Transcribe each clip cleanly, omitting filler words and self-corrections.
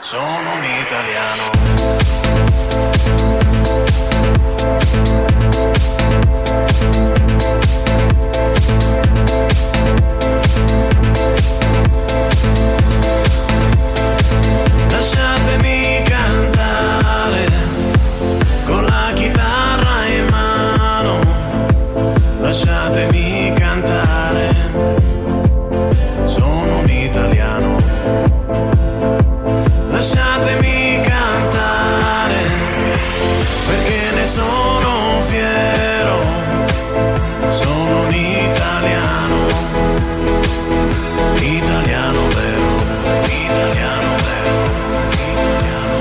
sono un italiano. Lasciatemi cantare con la chitarra in mano, lasciatemi cantare, sono un italiano. Lasciatemi cantare perché ne sono fiero, sono un italiano, italiano vero, italiano vero, italiano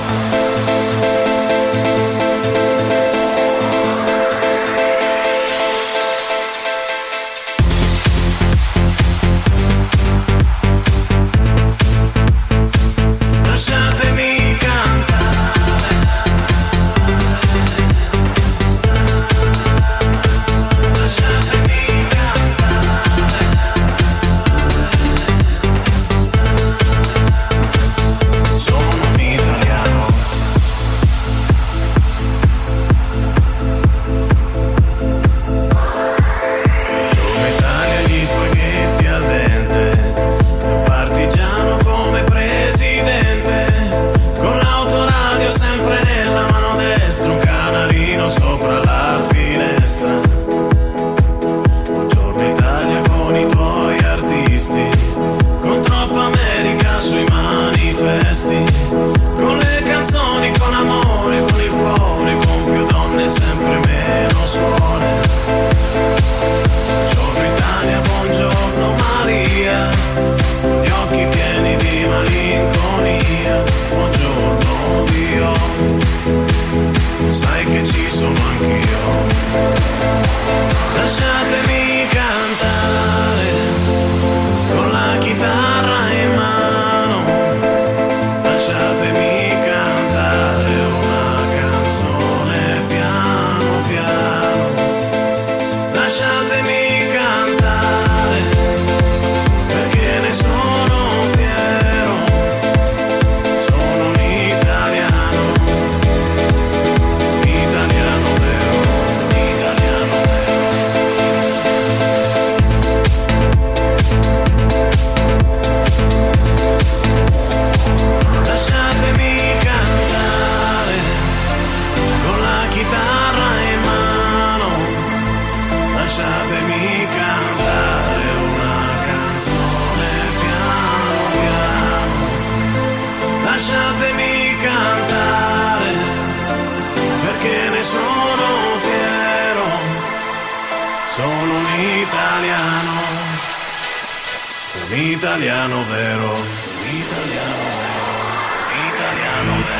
lasciatemi cantare, lasciatemi cantare, sono un italiano. Giorno Italia, gli spaghetti al dente, un partigiano come presidente, con l'autoradio sempre nella mano destra, un canarino sopra la finestra. Buongiorno Italia con i tuoi artisti, con troppa America sui manifesti, con le canzoni, con amore, con il cuore, con più donne, sempre meno suore. Buongiorno Italia, buongiorno Maria, con gli occhi pieni di malinconia. Buongiorno Dio, sai che ci sono anch'io. Lasciatemi cantare con la chitarra in mano, lasciatemi cantare una canzone piano piano. Lasciatemi cantare perché ne sono fiero, sono un italiano, italiano vero, italiano vero. Lasciatemi cantare con la chitarra in mano, lasciatemi cantare una canzone piano piano. Lasciatemi cantare perché ne sono fiero, sono un italiano vero, un italiano vero, italiano vero.